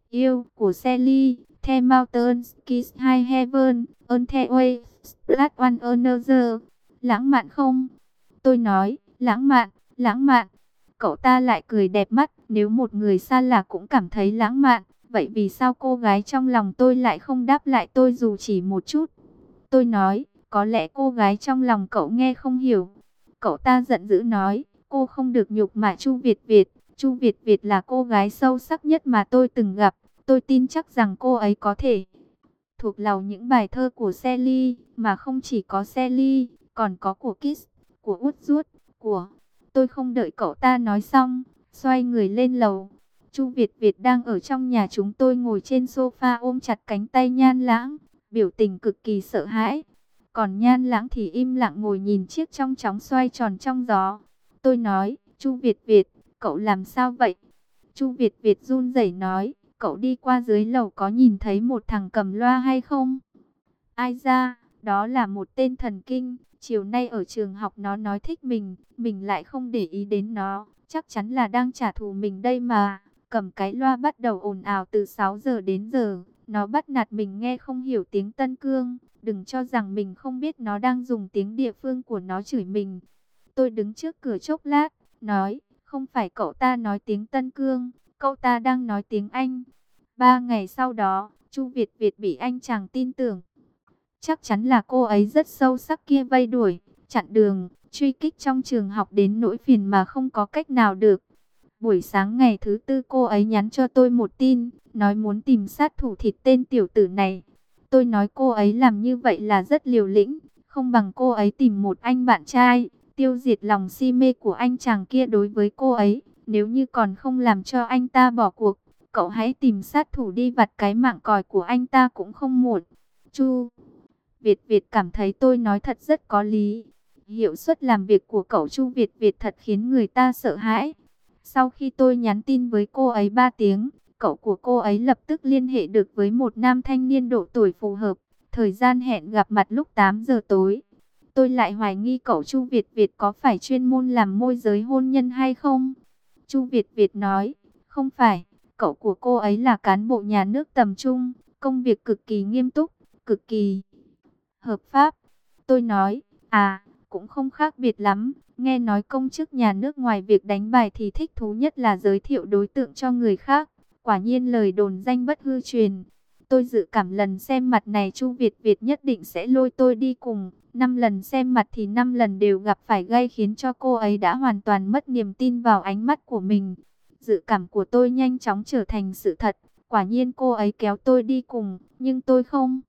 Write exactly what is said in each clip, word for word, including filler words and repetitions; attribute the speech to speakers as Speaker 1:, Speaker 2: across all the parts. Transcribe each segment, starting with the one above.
Speaker 1: Yêu của Sally, The Mountains, Kiss High Heaven, On the Way, Splash One Another. Lãng mạn không? Tôi nói, lãng mạn, lãng mạn. Cậu ta lại cười đẹp mắt, nếu một người xa lạ cũng cảm thấy lãng mạn, vậy vì sao cô gái trong lòng tôi lại không đáp lại tôi dù chỉ một chút? Tôi nói, có lẽ cô gái trong lòng cậu nghe không hiểu. Cậu ta giận dữ nói, cô không được nhục mạ Chu Việt Việt. Chu Việt Việt là cô gái sâu sắc nhất mà tôi từng gặp. Tôi tin chắc rằng cô ấy có thể thuộc lòng những bài thơ của Sally, mà không chỉ có Sally, còn có của Kiss, của Út Rút, của... Tôi không đợi cậu ta nói xong, xoay người lên lầu. Chu Việt Việt đang ở trong nhà chúng tôi ngồi trên sofa ôm chặt cánh tay Nhan Lãng, biểu tình cực kỳ sợ hãi. Còn Nhan Lãng thì im lặng ngồi nhìn chiếc trong chóng xoay tròn trong gió. Tôi nói, Chu Việt Việt, cậu làm sao vậy? Chu Việt Việt run rẩy nói, cậu đi qua dưới lầu có nhìn thấy một thằng cầm loa hay không? Ai ra, đó là một tên thần kinh. Chiều nay ở trường học nó nói thích mình, mình lại không để ý đến nó. Chắc chắn là đang trả thù mình đây mà. Cầm cái loa bắt đầu ồn ào từ sáu giờ đến giờ. Nó bắt nạt mình nghe không hiểu tiếng Tân Cương. Đừng cho rằng mình không biết nó đang dùng tiếng địa phương của nó chửi mình. Tôi đứng trước cửa chốc lát, nói, không phải cậu ta nói tiếng Tân Cương, cậu ta đang nói tiếng Anh. Ba ngày sau đó, Chu Việt Việt bị anh chàng tin tưởng. Chắc chắn là cô ấy rất sâu sắc kia vây đuổi, chặn đường, truy kích trong trường học đến nỗi phiền mà không có cách nào được. Buổi sáng ngày thứ tư cô ấy nhắn cho tôi một tin, nói muốn tìm sát thủ thịt tên tiểu tử này. Tôi nói cô ấy làm như vậy là rất liều lĩnh, không bằng cô ấy tìm một anh bạn trai, tiêu diệt lòng si mê của anh chàng kia đối với cô ấy. Nếu như còn không làm cho anh ta bỏ cuộc, cậu hãy tìm sát thủ đi vặt cái mạng còi của anh ta cũng không muộn. Chu Việt Việt cảm thấy tôi nói thật rất có lý. Hiệu suất làm việc của cậu Chu Việt Việt thật khiến người ta sợ hãi. Sau khi tôi nhắn tin với cô ấy ba tiếng, cậu của cô ấy lập tức liên hệ được với một nam thanh niên độ tuổi phù hợp. Thời gian hẹn gặp mặt lúc tám giờ tối. Tôi lại hoài nghi cậu Chu Việt Việt có phải chuyên môn làm môi giới hôn nhân hay không? Chu Việt Việt nói, không phải, cậu của cô ấy là cán bộ nhà nước tầm trung, công việc cực kỳ nghiêm túc, cực kỳ hợp pháp. Tôi nói, à, cũng không khác biệt lắm, nghe nói công chức nhà nước ngoài việc đánh bài thì thích thú nhất là giới thiệu đối tượng cho người khác. Quả nhiên lời đồn danh bất hư truyền. Tôi dự cảm lần xem mặt này Chu Việt Việt nhất định sẽ lôi tôi đi cùng. Năm lần xem mặt thì năm lần đều gặp phải gây khiến cho cô ấy đã hoàn toàn mất niềm tin vào ánh mắt của mình. Dự cảm của tôi nhanh chóng trở thành sự thật. Quả nhiên cô ấy kéo tôi đi cùng, nhưng tôi không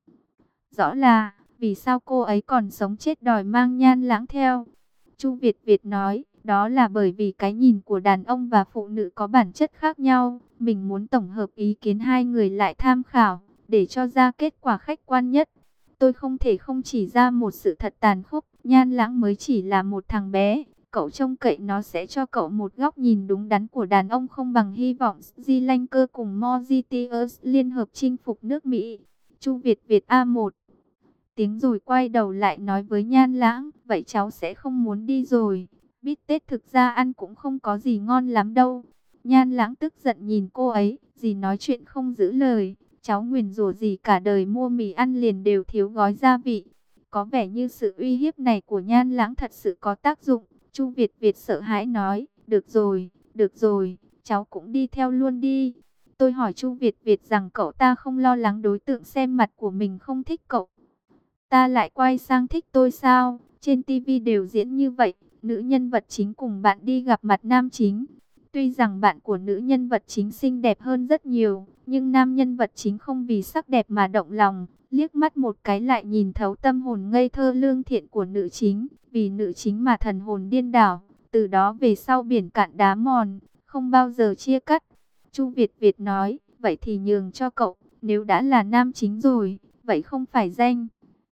Speaker 1: rõ là vì sao cô ấy còn sống chết đòi mang Nhan Lãng theo. Chu Việt Việt nói, đó là bởi vì cái nhìn của đàn ông và phụ nữ có bản chất khác nhau. Mình muốn tổng hợp ý kiến hai người lại tham khảo, để cho ra kết quả khách quan nhất. Tôi không thể không chỉ ra một sự thật tàn khốc. Nhan Lãng mới chỉ là một thằng bé. Cậu trông cậy nó sẽ cho cậu một góc nhìn đúng đắn của đàn ông, không bằng hy vọng Sri Lanka cùng Mauritius liên hợp chinh phục nước Mỹ. Chu Việt Việt a một tiếng rồi quay đầu lại nói với Nhan Lãng, vậy cháu sẽ không muốn đi rồi. Bít tết thực ra ăn cũng không có gì ngon lắm đâu. Nhan Lãng tức giận nhìn cô ấy, dì nói chuyện không giữ lời. Cháu nguyền rủa gì cả đời mua mì ăn liền đều thiếu gói gia vị. Có vẻ như sự uy hiếp này của Nhan Lãng thật sự có tác dụng. Chu Việt Việt sợ hãi nói, được rồi, được rồi, cháu cũng đi theo luôn đi. Tôi hỏi Chu Việt Việt rằng cậu ta không lo lắng đối tượng xem mặt của mình không thích cậu ta lại quay sang thích tôi sao? Trên ti vi đều diễn như vậy, nữ nhân vật chính cùng bạn đi gặp mặt nam chính. Tuy rằng bạn của nữ nhân vật chính xinh đẹp hơn rất nhiều, nhưng nam nhân vật chính không vì sắc đẹp mà động lòng, liếc mắt một cái lại nhìn thấu tâm hồn ngây thơ lương thiện của nữ chính, vì nữ chính mà thần hồn điên đảo, từ đó về sau biển cạn đá mòn, không bao giờ chia cắt. Chu Việt Việt nói, vậy thì nhường cho cậu, nếu đã là nam chính rồi, vậy không phải danh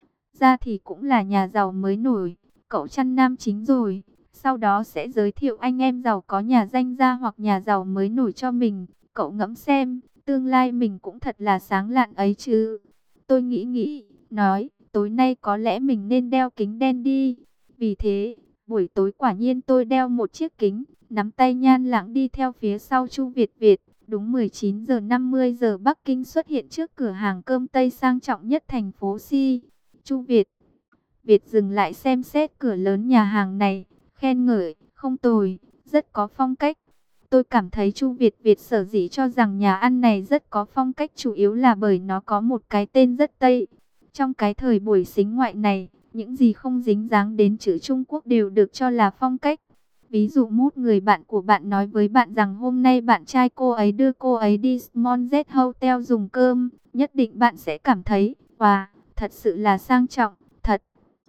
Speaker 1: ra thì cũng là nhà giàu mới nổi. Cậu chăn nam chính rồi, sau đó sẽ giới thiệu anh em giàu có nhà danh gia hoặc nhà giàu mới nổi cho mình. Cậu ngẫm xem, tương lai mình cũng thật là sáng lạn ấy chứ. Tôi nghĩ nghĩ, nói, tối nay có lẽ mình nên đeo kính đen đi. Vì thế, buổi tối quả nhiên tôi đeo một chiếc kính, nắm tay Nhan Lãng đi theo phía sau Chu Việt Việt. Đúng mười chín giờ năm mươi giờ Bắc Kinh xuất hiện trước cửa hàng cơm Tây sang trọng nhất thành phố Si. Chu Việt. Việt dừng lại xem xét cửa lớn nhà hàng này, khen ngợi, không tồi, rất có phong cách. Tôi cảm thấy Chu Việt Việt sở dĩ cho rằng nhà ăn này rất có phong cách chủ yếu là bởi nó có một cái tên rất Tây. Trong cái thời buổi sính ngoại này, những gì không dính dáng đến chữ Trung Quốc đều được cho là phong cách. Ví dụ một người bạn của bạn nói với bạn rằng hôm nay bạn trai cô ấy đưa cô ấy đi Small Z Hotel dùng cơm, nhất định bạn sẽ cảm thấy, wow, thật sự là sang trọng, thật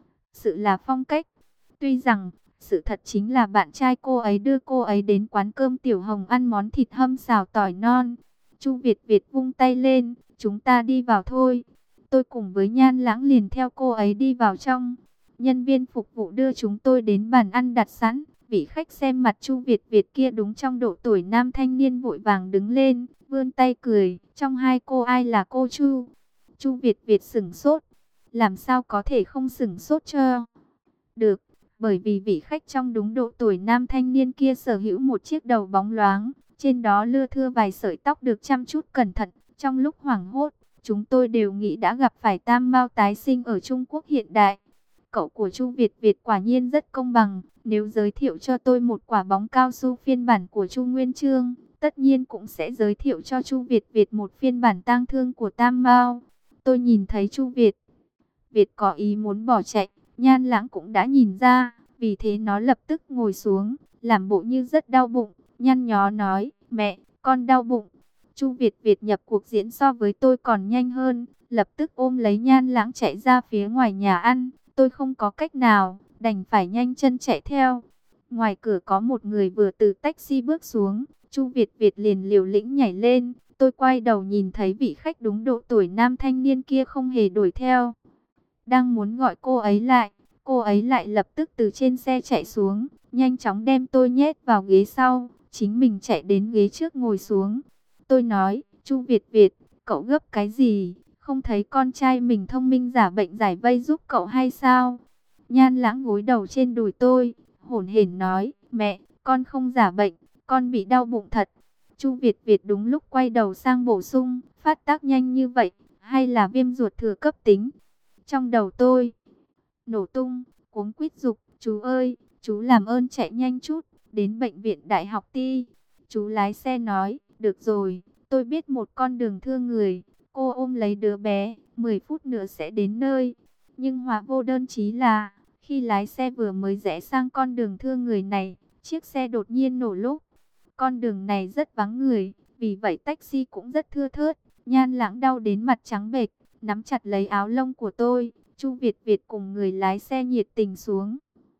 Speaker 1: sự là phong cách. Tuy rằng, sự thật chính là bạn trai cô ấy đưa cô ấy đến quán cơm Tiểu Hồng ăn món thịt hâm xào tỏi non. Chu Việt Việt vung tay lên, chúng ta đi vào thôi. Tôi cùng với Nhan Lãng liền theo cô ấy đi vào trong. Nhân viên phục vụ đưa chúng tôi đến bàn ăn đặt sẵn. Vị khách xem mặt Chu Việt Việt kia đúng trong độ tuổi nam thanh niên vội vàng đứng lên, vươn tay cười. Trong hai cô ai là cô Chu? Chu Việt Việt sửng sốt. Làm sao có thể không sửng sốt cho được? Bởi vì vị khách trong đúng độ tuổi nam thanh niên kia sở hữu một chiếc đầu bóng loáng, trên đó lưa thưa vài sợi tóc được chăm chút cẩn thận. Trong lúc hoảng hốt, chúng tôi đều nghĩ đã gặp phải tam mao tái sinh ở Trung Quốc hiện đại. Cậu của Chu Việt Việt quả nhiên rất công bằng, nếu giới thiệu cho tôi một quả bóng cao su phiên bản của Chu Nguyên Chương, tất nhiên cũng sẽ giới thiệu cho Chu Việt Việt một phiên bản tang thương của tam mao. Tôi nhìn thấy Chu Việt Việt có ý muốn bỏ chạy, Nhan Lãng cũng đã nhìn ra, vì thế nó lập tức ngồi xuống, làm bộ như rất đau bụng, nhăn nhó nói, mẹ, con đau bụng. Chu Việt Việt nhập cuộc diễn so với tôi còn nhanh hơn, lập tức ôm lấy Nhan Lãng chạy ra phía ngoài nhà ăn. Tôi không có cách nào, đành phải nhanh chân chạy theo. Ngoài cửa có một người vừa từ taxi bước xuống, Chu Việt Việt liền liều lĩnh nhảy lên. Tôi quay đầu nhìn thấy vị khách đúng độ tuổi nam thanh niên kia không hề đuổi theo. Đang muốn gọi cô ấy lại, cô ấy lại lập tức từ trên xe chạy xuống, nhanh chóng đem tôi nhét vào ghế sau, chính mình chạy đến ghế trước ngồi xuống. Tôi nói, Chu Việt Việt, cậu gấp cái gì? Không thấy con trai mình thông minh giả bệnh giải vây giúp cậu hay sao? Nhan Lãng gối đầu trên đùi tôi, hổn hển nói, mẹ, con không giả bệnh, con bị đau bụng thật. Chu Việt Việt đúng lúc quay đầu sang bổ sung, phát tác nhanh như vậy, hay là viêm ruột thừa cấp tính? Trong đầu tôi nổ tung, cuống quýt giục, chú ơi, chú làm ơn chạy nhanh chút, đến bệnh viện Đại học Ti. Chú lái xe nói, được rồi, tôi biết một con đường thương người, cô ôm lấy đứa bé, mười phút nữa sẽ đến nơi. Nhưng hóa vô đơn chí là, khi lái xe vừa mới rẽ sang con đường thương người này, chiếc xe đột nhiên nổ lúc. Con đường này rất vắng người, vì vậy taxi cũng rất thưa thớt. Nhan Lãng đau đến mặt trắng bệch, nắm chặt lấy áo lông của tôi. Chu Việt Việt cùng người lái xe nhiệt tình xuống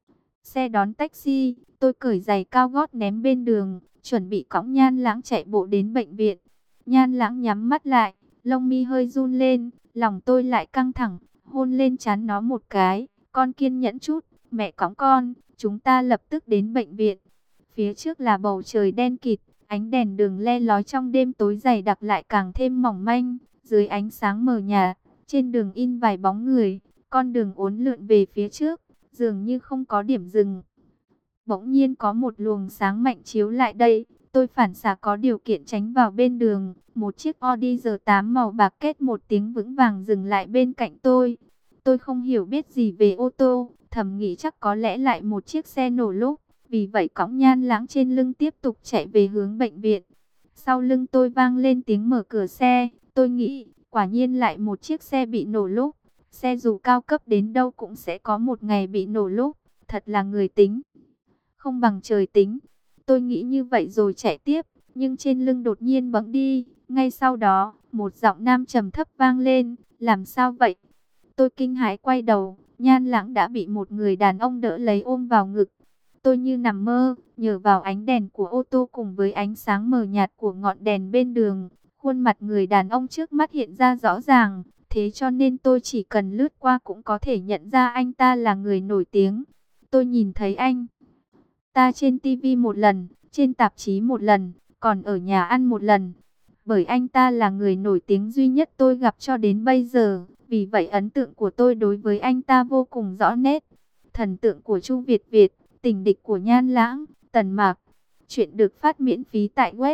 Speaker 1: xe đón taxi. Tôi cởi giày cao gót ném bên đường, chuẩn bị cõng Nhan Lãng chạy bộ đến bệnh viện. Nhan Lãng nhắm mắt lại, lông mi hơi run lên, lòng tôi lại căng thẳng, hôn lên trán nó một cái. Con kiên nhẫn chút, mẹ cõng con, chúng ta lập tức đến bệnh viện. Phía trước là bầu trời đen kịt, ánh đèn đường le lói trong đêm tối dày đặc lại càng thêm mỏng manh. Dưới ánh sáng mờ nhạt, trên đường in vài bóng người, con đường uốn lượn về phía trước, dường như không có điểm dừng. Bỗng nhiên có một luồng sáng mạnh chiếu lại đây, tôi phản xạ có điều kiện tránh vào bên đường. Một chiếc Audi R tám màu bạc két một tiếng vững vàng dừng lại bên cạnh tôi. Tôi không hiểu biết gì về ô tô, thầm nghĩ chắc có lẽ lại một chiếc xe nổ lúc. Vì vậy cõng Nhan Lãng trên lưng tiếp tục chạy về hướng bệnh viện. Sau lưng tôi vang lên tiếng mở cửa xe, tôi nghĩ quả nhiên lại một chiếc xe bị nổ lúc. Xe dù cao cấp đến đâu cũng sẽ có một ngày bị nổ lúc, thật là người tính không bằng trời tính. Tôi nghĩ như vậy rồi chạy tiếp, nhưng trên lưng đột nhiên bẫng đi. Ngay sau đó, một giọng nam trầm thấp vang lên, làm sao vậy? Tôi kinh hãi quay đầu, Nhan Lãng đã bị một người đàn ông đỡ lấy ôm vào ngực. Tôi như nằm mơ, nhờ vào ánh đèn của ô tô cùng với ánh sáng mờ nhạt của ngọn đèn bên đường, khuôn mặt người đàn ông trước mắt hiện ra rõ ràng. Thế cho nên tôi chỉ cần lướt qua cũng có thể nhận ra anh ta là người nổi tiếng. Tôi nhìn thấy anh ta trên ti vi một lần, trên tạp chí một lần, còn ở nhà ăn một lần. Bởi anh ta là người nổi tiếng duy nhất tôi gặp cho đến bây giờ, vì vậy ấn tượng của tôi đối với anh ta vô cùng rõ nét. Thần tượng của Chu Việt Việt, tình địch của Nhan Lãng, Tần Mạc. Chuyện được phát miễn phí tại web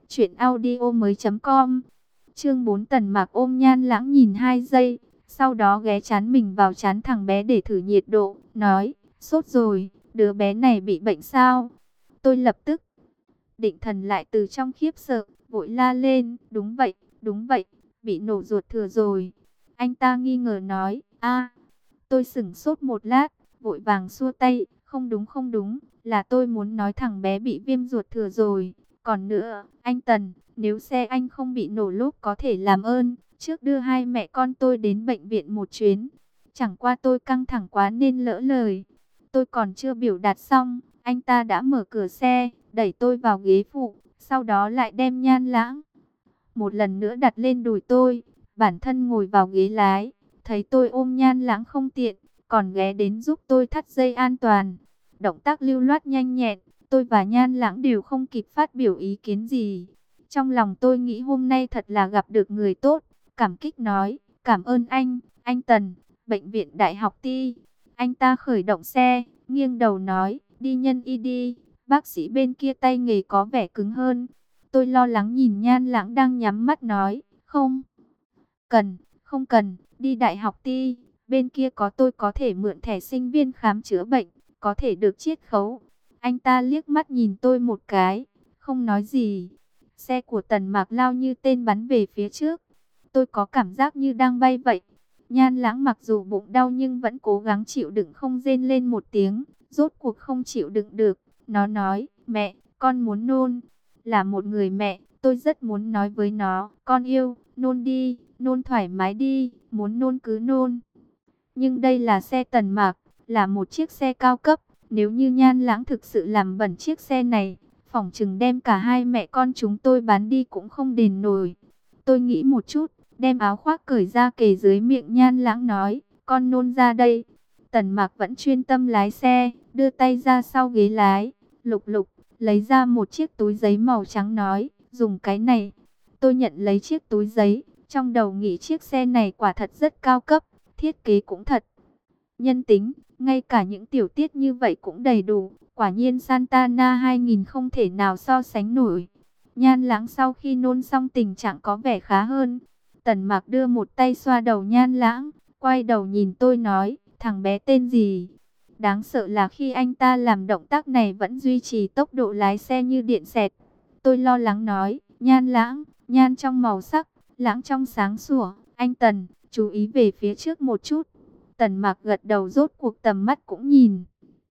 Speaker 1: Chuyện audio mới com. Chương bốn. Tần Mạc ôm Nhan Lãng nhìn hai giây, sau đó ghé chán mình vào chán thằng bé để thử nhiệt độ, nói, sốt rồi, đứa bé này bị bệnh sao? Tôi lập tức định thần lại từ trong khiếp sợ, vội la lên, đúng vậy, đúng vậy, bị nổ ruột thừa rồi. Anh ta nghi ngờ nói, a. Tôi sửng sốt một lát, vội vàng xua tay, không đúng không đúng, là tôi muốn nói thằng bé bị viêm ruột thừa rồi. Còn nữa, anh Tần, nếu xe anh không bị nổ lốp có thể làm ơn, trước đưa hai mẹ con tôi đến bệnh viện một chuyến. Chẳng qua tôi căng thẳng quá nên lỡ lời. Tôi còn chưa biểu đạt xong, anh ta đã mở cửa xe, đẩy tôi vào ghế phụ, sau đó lại đem Nhan Lãng một lần nữa đặt lên đùi tôi, bản thân ngồi vào ghế lái. Thấy tôi ôm Nhan Lãng không tiện, còn ghé đến giúp tôi thắt dây an toàn. Động tác lưu loát nhanh nhẹn, tôi và Nhan Lãng đều không kịp phát biểu ý kiến gì. Trong lòng tôi nghĩ hôm nay thật là gặp được người tốt, cảm kích nói, cảm ơn anh, anh Tần, bệnh viện Đại học Ti. Anh ta khởi động xe, nghiêng đầu nói, đi nhân y đi, bác sĩ bên kia tay nghề có vẻ cứng hơn. Tôi lo lắng nhìn Nhan Lãng đang nhắm mắt nói, không cần, không cần, đi Đại học Ti, bên kia có tôi có thể mượn thẻ sinh viên khám chữa bệnh, có thể được chiết khấu. Anh ta liếc mắt nhìn tôi một cái, không nói gì. Xe của Tần Mạc lao như tên bắn về phía trước. Tôi có cảm giác như đang bay vậy. Nhan Lãng mặc dù bụng đau nhưng vẫn cố gắng chịu đựng không rên lên một tiếng. Rốt cuộc không chịu đựng được. Nó nói, mẹ, con muốn nôn. Là một người mẹ, tôi rất muốn nói với nó, con yêu, nôn đi, nôn thoải mái đi, muốn nôn cứ nôn. Nhưng đây là xe Tần Mạc, là một chiếc xe cao cấp. Nếu như Nhan Lãng thực sự làm bẩn chiếc xe này, phỏng chừng đem cả hai mẹ con chúng tôi bán đi cũng không đền nổi. Tôi nghĩ một chút, đem áo khoác cởi ra kề dưới miệng Nhan Lãng nói, con nôn ra đây. Tần Mạc vẫn chuyên tâm lái xe, đưa tay ra sau ghế lái, lục lục, lấy ra một chiếc túi giấy màu trắng nói, dùng cái này. Tôi nhận lấy chiếc túi giấy, trong đầu nghĩ chiếc xe này quả thật rất cao cấp, thiết kế cũng thật nhân tính, ngay cả những tiểu tiết như vậy cũng đầy đủ. Quả nhiên Santana hai nghìn không thể nào so sánh nổi. Nhan Lãng sau khi nôn xong tình trạng có vẻ khá hơn. Tần Mạc đưa một tay xoa đầu Nhan Lãng, quay đầu nhìn tôi nói, thằng bé tên gì? Đáng sợ là khi anh ta làm động tác này vẫn duy trì tốc độ lái xe như điện xẹt. Tôi lo lắng nói, Nhan Lãng, Nhan trong màu sắc, Lãng trong sáng sủa, anh Tần, chú ý về phía trước một chút. Tần Mạc gật đầu, rốt cuộc tầm mắt cũng nhìn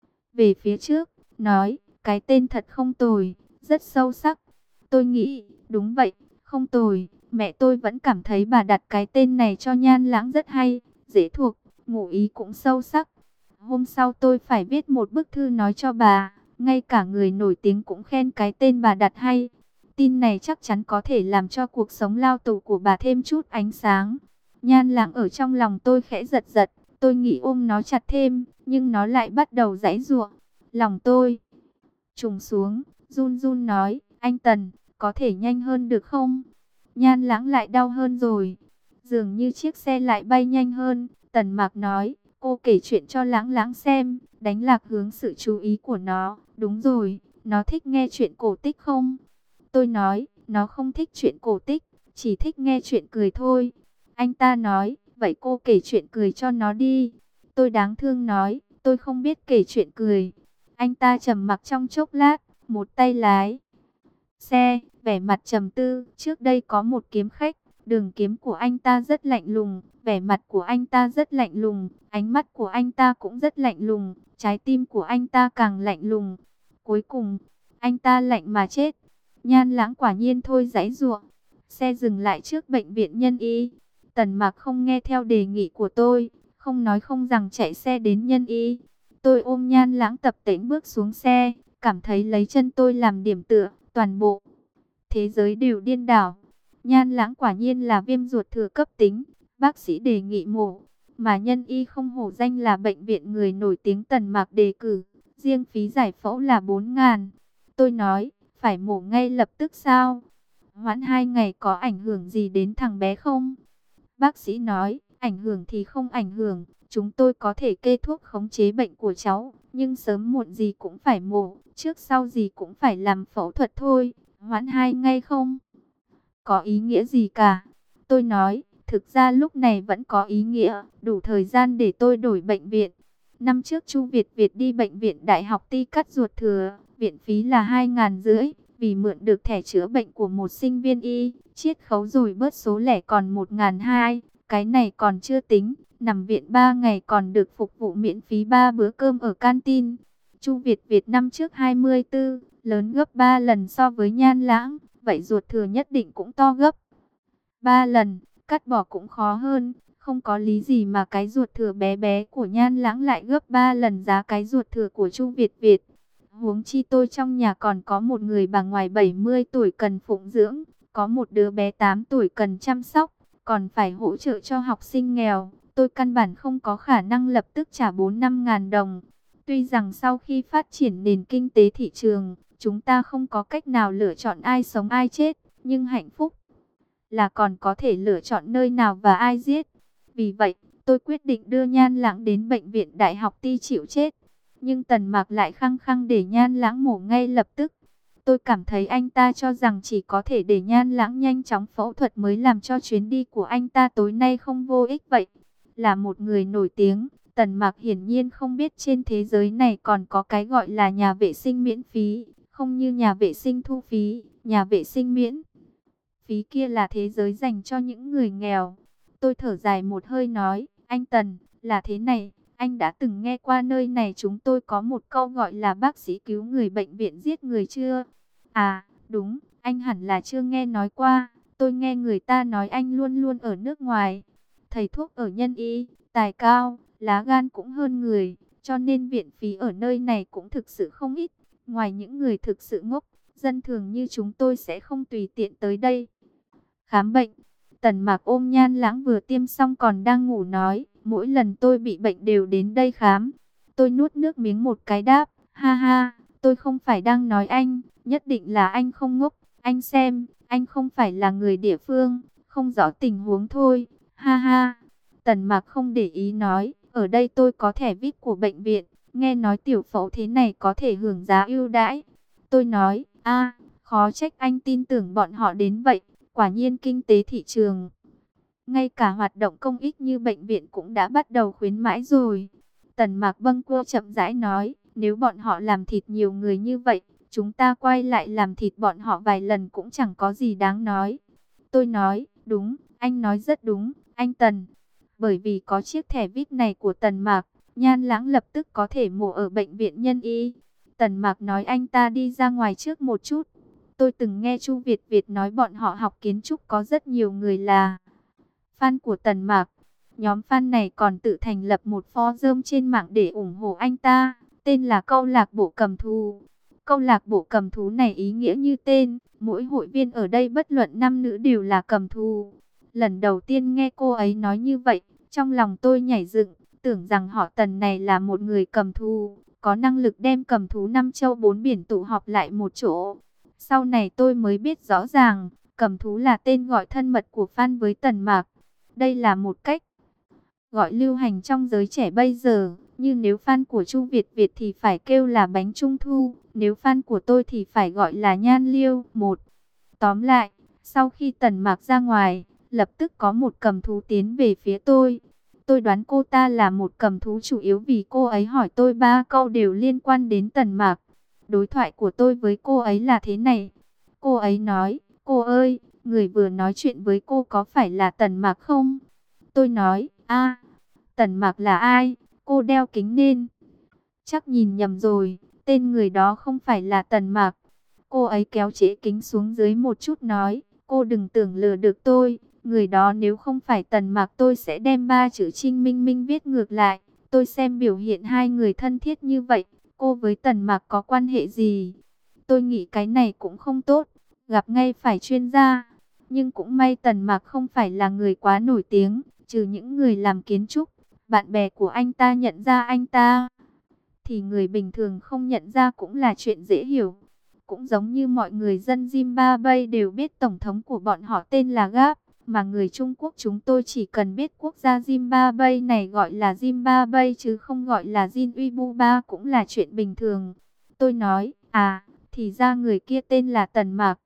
Speaker 1: về phía trước, nói, cái tên thật không tồi, rất sâu sắc. Tôi nghĩ, đúng vậy, không tồi, mẹ tôi vẫn cảm thấy bà đặt cái tên này cho Nhan Lãng rất hay, dễ thuộc, ngụ ý cũng sâu sắc. Hôm sau tôi phải viết một bức thư nói cho bà, ngay cả người nổi tiếng cũng khen cái tên bà đặt hay. Tin này chắc chắn có thể làm cho cuộc sống lao tù của bà thêm chút ánh sáng. Nhan Lãng ở trong lòng tôi khẽ giật giật. Tôi nghĩ ôm nó chặt thêm, nhưng nó lại bắt đầu giãy giụa. Lòng tôi trùng xuống, run run nói, anh Tần, có thể nhanh hơn được không? Nhan Lãng lại đau hơn rồi. Dường như chiếc xe lại bay nhanh hơn. Tần Mạc nói, cô kể chuyện cho Lãng Lãng xem, đánh lạc hướng sự chú ý của nó. Đúng rồi, nó thích nghe chuyện cổ tích không? Tôi nói, nó không thích chuyện cổ tích, chỉ thích nghe chuyện cười thôi. Anh ta nói, vậy cô kể chuyện cười cho nó đi. Tôi đáng thương nói, tôi không biết kể chuyện cười. Anh ta trầm mặc trong chốc lát, một tay lái xe, vẻ mặt trầm tư. Trước đây có một kiếm khách, đường kiếm của anh ta rất lạnh lùng, vẻ mặt của anh ta rất lạnh lùng, ánh mắt của anh ta cũng rất lạnh lùng, trái tim của anh ta càng lạnh lùng. Cuối cùng, anh ta lạnh mà chết. Nhan Lãng quả nhiên thôi giãy giụa. Xe dừng lại trước bệnh viện Nhân y. Tần Mạc không nghe theo đề nghị của tôi, không nói không rằng chạy xe đến Nhân y. Tôi ôm Nhan Lãng tập tễnh bước xuống xe, cảm thấy lấy chân tôi làm điểm tựa, toàn bộ thế giới đều điên đảo. Nhan Lãng quả nhiên là viêm ruột thừa cấp tính, bác sĩ đề nghị mổ, mà Nhân y không hổ danh là bệnh viện người nổi tiếng. Tần Mạc đề cử, riêng phí giải phẫu là bốn ngàn. Tôi nói, phải mổ ngay lập tức sao? Hoãn hai ngày có ảnh hưởng gì đến thằng bé không? Bác sĩ nói, ảnh hưởng thì không ảnh hưởng, chúng tôi có thể kê thuốc khống chế bệnh của cháu, nhưng sớm muộn gì cũng phải mổ, trước sau gì cũng phải làm phẫu thuật thôi. Hoãn hai ngày không có ý nghĩa gì cả. Tôi nói, thực ra lúc này vẫn có ý nghĩa, đủ thời gian để tôi đổi bệnh viện. Năm trước Chu Việt Việt đi bệnh viện Đại học Ti cắt ruột thừa, viện phí là hai ngàn rưỡi, vì mượn được thẻ chữa bệnh của một sinh viên y, chiết khấu rồi bớt số lẻ còn một ngàn hai, cái này còn chưa tính, nằm viện ba ngày còn được phục vụ miễn phí ba bữa cơm ở canteen. Chu Việt Việt năm trước hai mươi tư, lớn gấp ba lần so với Nhan Lãng, vậy ruột thừa nhất định cũng to gấp ba lần, cắt bỏ cũng khó hơn, không có lý gì mà cái ruột thừa bé bé của Nhan Lãng lại gấp ba lần giá cái ruột thừa của Chu Việt Việt. Huống chi tôi trong nhà còn có một người bà ngoài bảy mươi tuổi cần phụng dưỡng, có một đứa bé tám tuổi cần chăm sóc, còn phải hỗ trợ cho học sinh nghèo. Tôi căn bản không có khả năng lập tức trả bốn năm ngàn đồng. Tuy rằng sau khi phát triển nền kinh tế thị trường, chúng ta không có cách nào lựa chọn ai sống ai chết, nhưng hạnh phúc là còn có thể lựa chọn nơi nào và ai giết. Vì vậy, tôi quyết định đưa Nhan Lãng đến bệnh viện Đại học Ti chịu chết. Nhưng Tần Mạc lại khăng khăng để Nhan Lãng mổ ngay lập tức. Tôi cảm thấy anh ta cho rằng chỉ có thể để Nhan Lãng nhanh chóng phẫu thuật mới làm cho chuyến đi của anh ta tối nay không vô ích vậy. Là một người nổi tiếng, Tần Mạc hiển nhiên không biết trên thế giới này còn có cái gọi là nhà vệ sinh miễn phí, không như nhà vệ sinh thu phí, nhà vệ sinh miễn phí kia là thế giới dành cho những người nghèo. Tôi thở dài một hơi nói, anh Tần, là thế này, anh đã từng nghe qua nơi này chúng tôi có một câu gọi là bác sĩ cứu người bệnh viện giết người chưa? À, đúng, anh hẳn là chưa nghe nói qua, tôi nghe người ta nói anh luôn luôn ở nước ngoài. Thầy thuốc ở nhân y, tài cao, lá gan cũng hơn người, cho nên viện phí ở nơi này cũng thực sự không ít. Ngoài những người thực sự ngốc, dân thường như chúng tôi sẽ không tùy tiện tới đây khám bệnh. Tần Mạc ôm Nhan Lãng vừa tiêm xong còn đang ngủ nói, mỗi lần tôi bị bệnh đều đến đây khám. Tôi nuốt nước miếng một cái đáp, ha ha, tôi không phải đang nói anh, nhất định là anh không ngốc. Anh xem, anh không phải là người địa phương, không rõ tình huống thôi, ha ha. Tần Mạc không để ý nói, ở đây tôi có thẻ vi ai pi của bệnh viện, nghe nói tiểu phẫu thế này có thể hưởng giá ưu đãi. Tôi nói, a, khó trách anh tin tưởng bọn họ đến vậy. Quả nhiên kinh tế thị trường, ngay cả hoạt động công ích như bệnh viện cũng đã bắt đầu khuyến mãi rồi. Tần Mạc bâng quơ chậm rãi nói, nếu bọn họ làm thịt nhiều người như vậy, chúng ta quay lại làm thịt bọn họ vài lần cũng chẳng có gì đáng nói. Tôi nói, đúng, anh nói rất đúng, anh Tần. Bởi vì có chiếc thẻ vi ai pi này của Tần Mạc, Nhan Lãng lập tức có thể mổ ở bệnh viện nhân y. Tần Mạc nói anh ta đi ra ngoài trước một chút. Tôi từng nghe Chu Việt Việt nói bọn họ học kiến trúc có rất nhiều người là fan của Tần Mạc. Nhóm fan này còn tự thành lập một forum trên mạng để ủng hộ anh ta, tên là Câu lạc bộ cầm thú. Câu lạc bộ cầm thú này ý nghĩa như tên, mỗi hội viên ở đây bất luận nam nữ đều là cầm thú. Lần đầu tiên nghe cô ấy nói như vậy, trong lòng tôi nhảy dựng, tưởng rằng họ Tần này là một người cầm thú, có năng lực đem cầm thú năm châu bốn biển tụ họp lại một chỗ. Sau này tôi mới biết rõ ràng, cầm thú là tên gọi thân mật của fan với Tần Mạc. Đây là một cách gọi lưu hành trong giới trẻ bây giờ, như nếu fan của Chu Việt Việt thì phải kêu là bánh trung thu, nếu fan của tôi thì phải gọi là nhan liêu. Một. Tóm lại, sau khi Tần Mạc ra ngoài, lập tức có một cầm thú tiến về phía tôi. Tôi đoán cô ta là một cầm thú chủ yếu vì cô ấy hỏi tôi ba câu đều liên quan đến Tần Mạc. Đối thoại của tôi với cô ấy là thế này. Cô ấy nói, cô ơi, người vừa nói chuyện với cô có phải là Tần Mạc không? Tôi nói, a, Tần Mạc là ai? Cô đeo kính nên chắc nhìn nhầm rồi, tên người đó không phải là Tần Mạc. Cô ấy kéo trễ kính xuống dưới một chút nói, cô đừng tưởng lừa được tôi, người đó nếu không phải Tần Mạc tôi sẽ đem ba chữ Trinh Minh Minh viết ngược lại. Tôi xem biểu hiện hai người thân thiết như vậy, cô với Tần Mạc có quan hệ gì? Tôi nghĩ cái này cũng không tốt, gặp ngay phải chuyên gia. Nhưng cũng may Tần Mạc không phải là người quá nổi tiếng, trừ những người làm kiến trúc, bạn bè của anh ta nhận ra anh ta, thì người bình thường không nhận ra cũng là chuyện dễ hiểu. Cũng giống như mọi người dân Zimbabwe đều biết tổng thống của bọn họ tên là Gap, mà người Trung Quốc chúng tôi chỉ cần biết quốc gia Zimbabwe này gọi là Zimbabwe chứ không gọi là Zimbabwe cũng là chuyện bình thường. Tôi nói, à, thì ra người kia tên là Tần Mạc.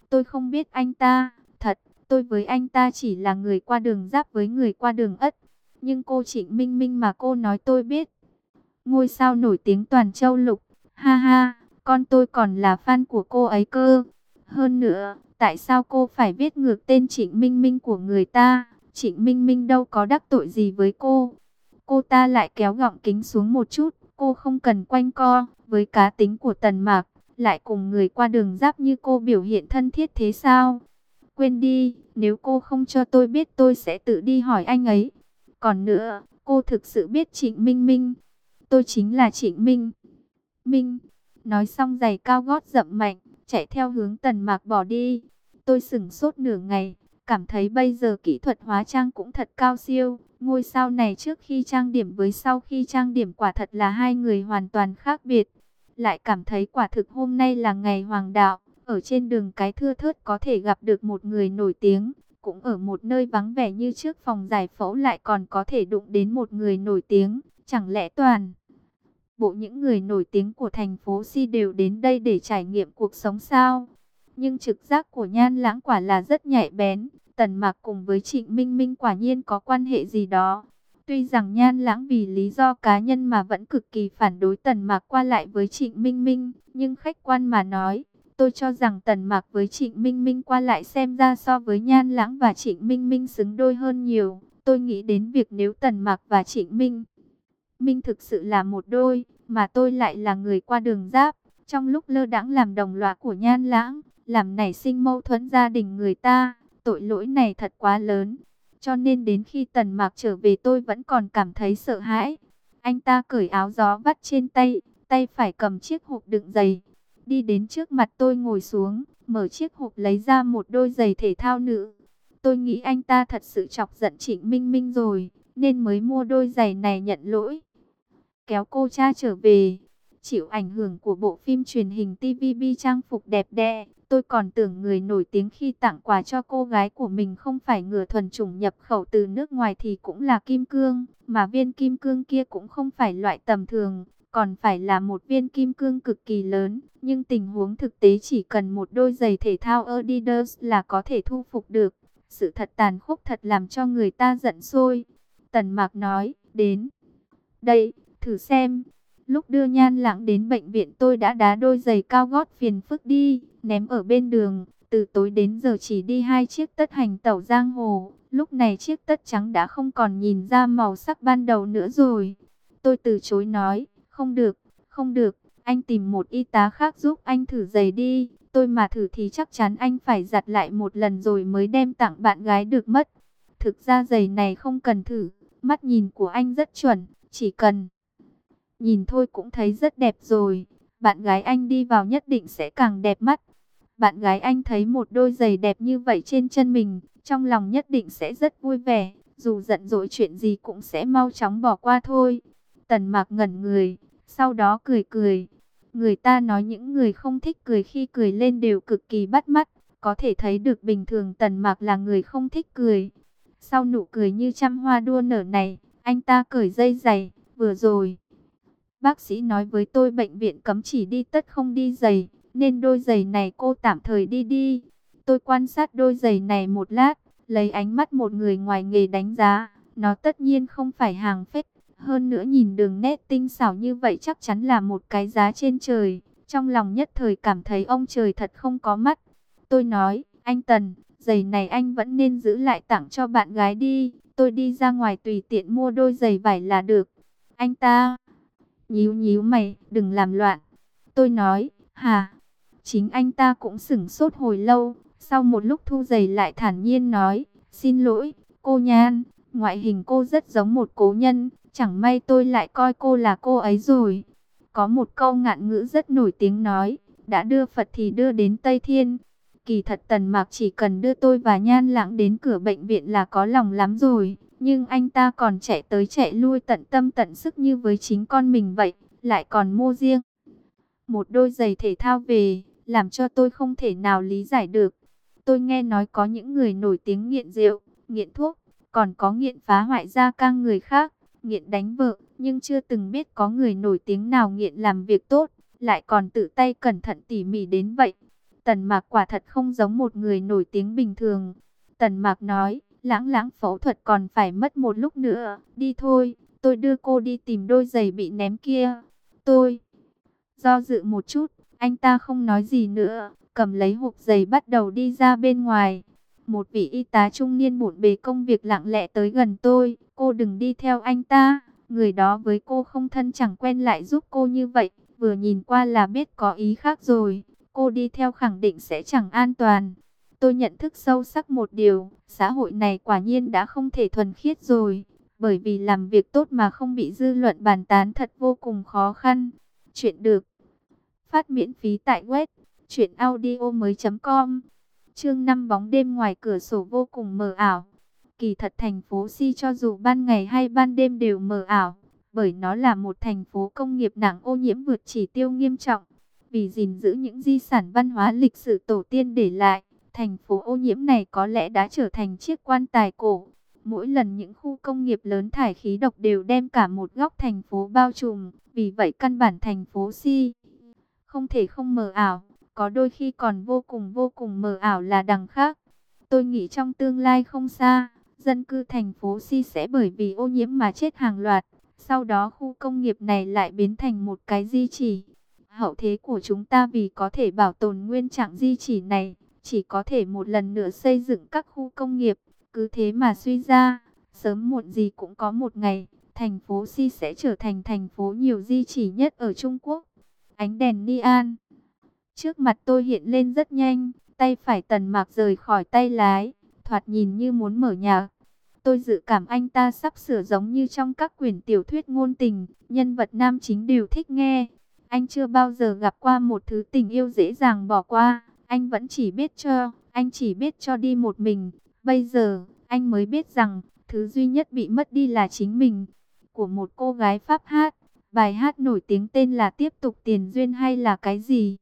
Speaker 1: Tôi không biết anh ta, thật, tôi với anh ta chỉ là người qua đường giáp với người qua đường Ất. Nhưng cô Trịnh Minh Minh mà cô nói tôi biết. Ngôi sao nổi tiếng toàn châu lục, ha ha, con tôi còn là fan của cô ấy cơ. Hơn nữa, tại sao cô phải viết ngược tên Trịnh Minh Minh của người ta? Trịnh Minh Minh đâu có đắc tội gì với cô. Cô ta lại kéo gọng kính xuống một chút, cô không cần quanh co, với cá tính của Tần Mạc, lại cùng người qua đường giáp như cô biểu hiện thân thiết thế sao? Quên đi, nếu cô không cho tôi biết tôi sẽ tự đi hỏi anh ấy. Còn nữa, cô thực sự biết Trịnh Minh Minh. Tôi chính là Trịnh Minh Minh. Nói xong giày cao gót dậm mạnh, chạy theo hướng Tần Mạc bỏ đi. Tôi sửng sốt nửa ngày, cảm thấy bây giờ kỹ thuật hóa trang cũng thật cao siêu. Ngôi sao này trước khi trang điểm với sau khi trang điểm quả thật là hai người hoàn toàn khác biệt. Lại cảm thấy quả thực hôm nay là ngày hoàng đạo. Ở trên đường cái thưa thớt có thể gặp được một người nổi tiếng. Cũng ở một nơi vắng vẻ như trước phòng giải phẫu lại còn có thể đụng đến một người nổi tiếng. Chẳng lẽ toàn bộ những người nổi tiếng của thành phố Si đều đến đây để trải nghiệm cuộc sống sao? Nhưng trực giác của Nhan Lãng quả là rất nhạy bén. Tần Mạc cùng với Trịnh Minh Minh quả nhiên có quan hệ gì đó. Tuy rằng Nhan Lãng vì lý do cá nhân mà vẫn cực kỳ phản đối Tần Mạc qua lại với Trịnh Minh Minh. Nhưng khách quan mà nói, tôi cho rằng Tần Mạc với Trịnh Minh Minh qua lại xem ra so với Nhan Lãng và Trịnh Minh Minh xứng đôi hơn nhiều. Tôi nghĩ đến việc nếu Tần Mạc và Trịnh Minh Minh thực sự là một đôi, mà tôi lại là người qua đường giáp. Trong lúc lơ đãng làm đồng lõa của Nhan Lãng, làm nảy sinh mâu thuẫn gia đình người ta, tội lỗi này thật quá lớn. Cho nên đến khi Tần Mạc trở về tôi vẫn còn cảm thấy sợ hãi. Anh ta cởi áo gió vắt trên tay, tay phải cầm chiếc hộp đựng giày. Đi đến trước mặt tôi ngồi xuống, mở chiếc hộp lấy ra một đôi giày thể thao nữ. Tôi nghĩ anh ta thật sự chọc giận Trịnh Minh Minh rồi, nên mới mua đôi giày này nhận lỗi. Kéo cô cha trở về. Chịu ảnh hưởng của bộ phim truyền hình tê vê bê trang phục đẹp đẽ, tôi còn tưởng người nổi tiếng khi tặng quà cho cô gái của mình không phải ngựa thuần chủng nhập khẩu từ nước ngoài thì cũng là kim cương, mà viên kim cương kia cũng không phải loại tầm thường, còn phải là một viên kim cương cực kỳ lớn. Nhưng tình huống thực tế chỉ cần một đôi giày thể thao Adidas là có thể thu phục được. Sự thật tàn khốc thật làm cho người ta giận sôi. Tần Mạc nói, đến đây, thử xem. Lúc đưa Nhan Lãng đến bệnh viện tôi đã đá đôi giày cao gót phiền phức đi, ném ở bên đường. Từ tối đến giờ chỉ đi hai chiếc tất hành tẩu giang hồ. Lúc này chiếc tất trắng đã không còn nhìn ra màu sắc ban đầu nữa rồi. Tôi từ chối nói, không được, không được, anh tìm một y tá khác giúp anh thử giày đi. Tôi mà thử thì chắc chắn anh phải giặt lại một lần rồi mới đem tặng bạn gái được mất. Thực ra giày này không cần thử, mắt nhìn của anh rất chuẩn, chỉ cần nhìn thôi cũng thấy rất đẹp rồi. Bạn gái anh đi vào nhất định sẽ càng đẹp mắt. Bạn gái anh thấy một đôi giày đẹp như vậy trên chân mình, trong lòng nhất định sẽ rất vui vẻ. Dù giận dỗi chuyện gì cũng sẽ mau chóng bỏ qua thôi. Tần Mạc ngẩn người, sau đó cười cười. Người ta nói những người không thích cười khi cười lên đều cực kỳ bắt mắt. Có thể thấy được bình thường Tần Mạc là người không thích cười. Sau nụ cười như trăm hoa đua nở này, anh ta cởi dây giày. Vừa rồi, bác sĩ nói với tôi bệnh viện cấm chỉ đi tất không đi giày, nên đôi giày này cô tạm thời đi đi. Tôi quan sát đôi giày này một lát, lấy ánh mắt một người ngoài nghề đánh giá. Nó tất nhiên không phải hàng phết. Hơn nữa nhìn đường nét tinh xảo như vậy chắc chắn là một cái giá trên trời. Trong lòng nhất thời cảm thấy ông trời thật không có mắt. Tôi nói, anh Tần, giày này anh vẫn nên giữ lại tặng cho bạn gái đi. Tôi đi ra ngoài tùy tiện mua đôi giày vải là được. Anh ta nhíu nhíu mày, đừng làm loạn. Tôi nói, hả? Chính anh ta cũng sửng sốt hồi lâu. Sau một lúc thu giày lại thản nhiên nói, xin lỗi, cô Nhan, ngoại hình cô rất giống một cố nhân. Chẳng may tôi lại coi cô là cô ấy rồi. Có một câu ngạn ngữ rất nổi tiếng nói, đã đưa Phật thì đưa đến Tây Thiên. Kỳ thật Tần Mạc chỉ cần đưa tôi và Nhan Lãng đến cửa bệnh viện là có lòng lắm rồi. Nhưng anh ta còn chạy tới chạy lui tận tâm tận sức như với chính con mình vậy. Lại còn mua riêng một đôi giày thể thao về, làm cho tôi không thể nào lý giải được. Tôi nghe nói có những người nổi tiếng nghiện rượu, nghiện thuốc, còn có nghiện phá hoại gia cang người khác, nghiện đánh vợ, nhưng chưa từng biết có người nổi tiếng nào nghiện làm việc tốt, lại còn tự tay cẩn thận tỉ mỉ đến vậy. Tần Mạc quả thật không giống một người nổi tiếng bình thường. Tần Mạc nói, Lãng Lãng phẫu thuật còn phải mất một lúc nữa, đi thôi, tôi đưa cô đi tìm đôi giày bị ném kia. Tôi do dự một chút, anh ta không nói gì nữa, cầm lấy hộp giày bắt đầu đi ra bên ngoài. Một vị y tá trung niên bộn bề công việc lặng lẽ tới gần tôi, cô đừng đi theo anh ta, người đó với cô không thân chẳng quen lại giúp cô như vậy, vừa nhìn qua là biết có ý khác rồi, cô đi theo khẳng định sẽ chẳng an toàn. Tôi nhận thức sâu sắc một điều, xã hội này quả nhiên đã không thể thuần khiết rồi, bởi vì làm việc tốt mà không bị dư luận bàn tán thật vô cùng khó khăn. Chuyện được phát miễn phí tại web truyện audio mới chấm com. Chương năm, bóng đêm ngoài cửa sổ vô cùng mờ ảo. Kỳ thật thành phố Si cho dù ban ngày hay ban đêm đều mờ ảo, bởi nó là một thành phố công nghiệp nặng ô nhiễm vượt chỉ tiêu nghiêm trọng. Vì gìn giữ những di sản văn hóa lịch sử tổ tiên để lại, thành phố ô nhiễm này có lẽ đã trở thành chiếc quan tài cổ. Mỗi lần những khu công nghiệp lớn thải khí độc đều đem cả một góc thành phố bao trùm, vì vậy căn bản thành phố Si không thể không mờ ảo, có đôi khi còn vô cùng vô cùng mờ ảo là đằng khác. Tôi nghĩ trong tương lai không xa, dân cư thành phố Si sẽ bởi vì ô nhiễm mà chết hàng loạt, sau đó khu công nghiệp này lại biến thành một cái di chỉ. Hậu thế của chúng ta vì có thể bảo tồn nguyên trạng di chỉ này, chỉ có thể một lần nữa xây dựng các khu công nghiệp, cứ thế mà suy ra, sớm muộn gì cũng có một ngày, thành phố Si sẽ trở thành thành phố nhiều di chỉ nhất ở Trung Quốc. Ánh đèn neon trước mặt tôi hiện lên rất nhanh, tay phải Tần Mạc rời khỏi tay lái, thoạt nhìn như muốn mở nhạc. Tôi dự cảm anh ta sắp sửa giống như trong các quyển tiểu thuyết ngôn tình, nhân vật nam chính đều thích nghe. Anh chưa bao giờ gặp qua một thứ tình yêu dễ dàng bỏ qua, anh vẫn chỉ biết cho, anh chỉ biết cho đi một mình. Bây giờ, anh mới biết rằng, thứ duy nhất bị mất đi là chính mình. Của một cô gái Pháp hát, bài hát nổi tiếng tên là Tiếp tục tiền duyên hay là cái gì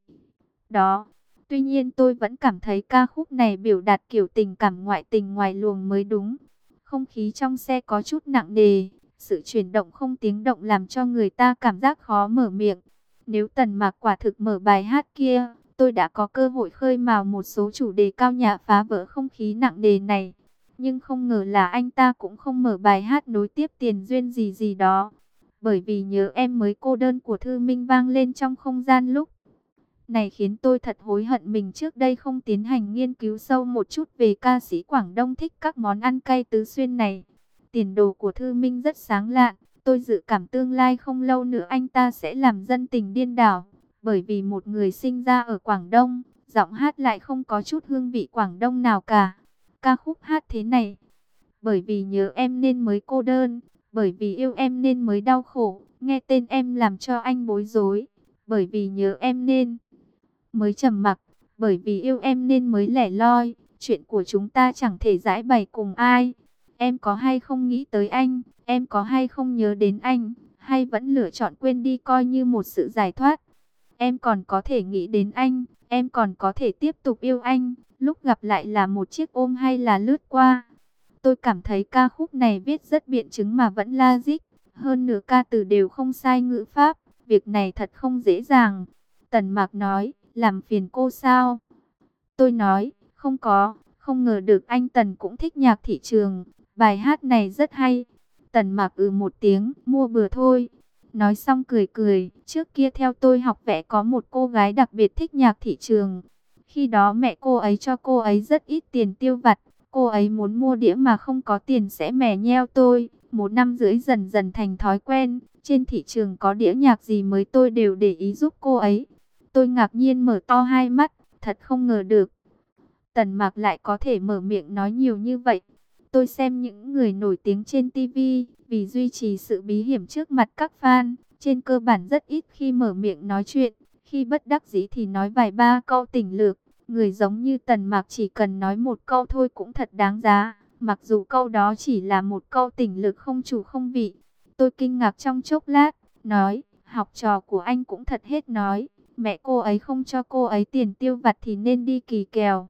Speaker 1: đó. Tuy nhiên tôi vẫn cảm thấy ca khúc này biểu đạt kiểu tình cảm ngoại tình ngoài luồng mới đúng. Không khí trong xe có chút nặng nề, sự chuyển động không tiếng động làm cho người ta cảm giác khó mở miệng. Nếu Tần Mạc quả thực mở bài hát kia, tôi đã có cơ hội khơi mào một số chủ đề cao nhã phá vỡ không khí nặng nề này. Nhưng không ngờ là anh ta cũng không mở bài hát nối tiếp tiền duyên gì gì đó. Bởi vì nhớ em mới cô đơn của Thư Minh vang lên trong không gian lúc này khiến tôi thật hối hận mình trước đây không tiến hành nghiên cứu sâu một chút về ca sĩ Quảng Đông thích các món ăn cay tứ xuyên này. Tiền đồ của Thư Minh rất sáng lạn, tôi dự cảm tương lai không lâu nữa anh ta sẽ làm dân tình điên đảo. Bởi vì một người sinh ra ở Quảng Đông, giọng hát lại không có chút hương vị Quảng Đông nào cả. Ca khúc hát thế này: bởi vì nhớ em nên mới cô đơn, bởi vì yêu em nên mới đau khổ, nghe tên em làm cho anh bối rối, bởi vì nhớ em nên mới trầm mặc, bởi vì yêu em nên mới lẻ loi, chuyện của chúng ta chẳng thể giải bày cùng ai. Em có hay không nghĩ tới anh, em có hay không nhớ đến anh, hay vẫn lựa chọn quên đi coi như một sự giải thoát. Em còn có thể nghĩ đến anh, em còn có thể tiếp tục yêu anh, lúc gặp lại là một chiếc ôm hay là lướt qua. Tôi cảm thấy ca khúc này viết rất biện chứng mà vẫn logic, hơn nửa ca từ đều không sai ngữ pháp, việc này thật không dễ dàng. Tần Mạc nói, làm phiền cô sao? Tôi nói, không có, không ngờ được anh Tần cũng thích nhạc thị trường, bài hát này rất hay. Tần Mạc ừ một tiếng, mua bừa thôi. Nói xong cười cười, trước kia theo tôi học vẽ có một cô gái đặc biệt thích nhạc thị trường. Khi đó mẹ cô ấy cho cô ấy rất ít tiền tiêu vặt, cô ấy muốn mua đĩa mà không có tiền sẽ mè nheo tôi. Một năm rưỡi dần dần thành thói quen, trên thị trường có đĩa nhạc gì mới tôi đều để ý giúp cô ấy. Tôi ngạc nhiên mở to hai mắt, thật không ngờ được Tần Mạc lại có thể mở miệng nói nhiều như vậy. Tôi xem những người nổi tiếng trên ti vi, vì duy trì sự bí hiểm trước mặt các fan, trên cơ bản rất ít khi mở miệng nói chuyện, khi bất đắc dĩ thì nói vài ba câu tỉnh lược. Người giống như Tần Mạc chỉ cần nói một câu thôi cũng thật đáng giá, mặc dù câu đó chỉ là một câu tỉnh lược không chủ không vị. Tôi kinh ngạc trong chốc lát, nói, học trò của anh cũng thật hết nói. Mẹ cô ấy không cho cô ấy tiền tiêu vặt thì nên đi kỳ kèo.